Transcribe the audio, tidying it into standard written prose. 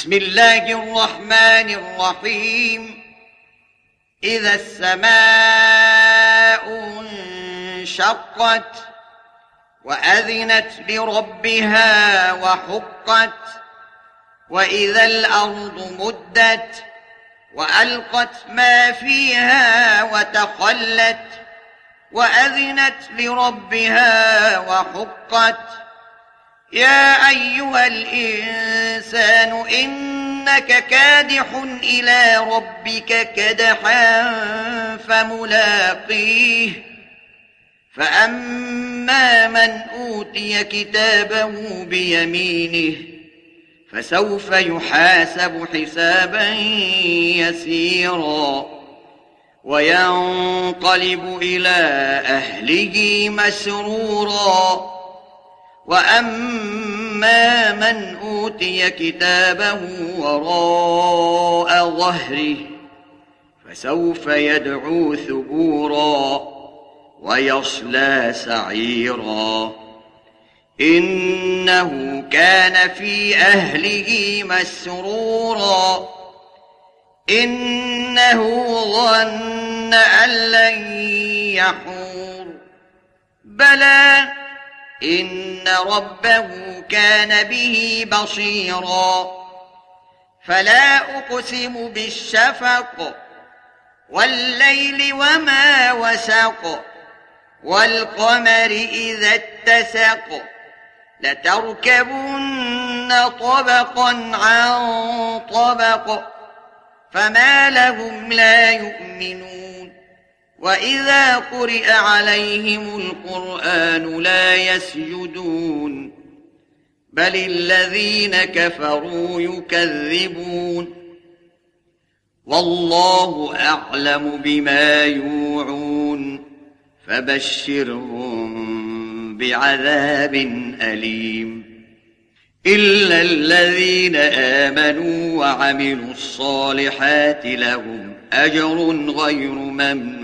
بسم الله الرحمن الرحيم. إذا السماء انشقت وأذنت لربها وحقت وإذا الأرض مدت وألقت ما فيها وتخلت وأذنت لربها وحقت يا أيها الإنسان إنك كادح إلى ربك كدحا فملاقيه فأما من أوتي كتابه بيمينه فسوف يحاسب حسابا يسيرا وينقلب إلى أهله مسرورا وأما من أوتي كتابه وراء ظهره فسوف يدعو ثبورا ويصلى سعيرا إنه كان في أهله مسرورا إنه ظن أن لن يحور بلى إن ربه كان به بصيرا فلا أقسم بالشفق والليل وما وسق والقمر إذا اتسق لتركبن طبقا عن طبق فما لهم لا يؤمنون وإذا قرئ عليهم القرآن لا يسجدون بل الذين كفروا يكذبون والله أعلم بما يوعون فبشرهم بعذاب أليم إلا الذين آمنوا وعملوا الصالحات لهم أجر غير ممنون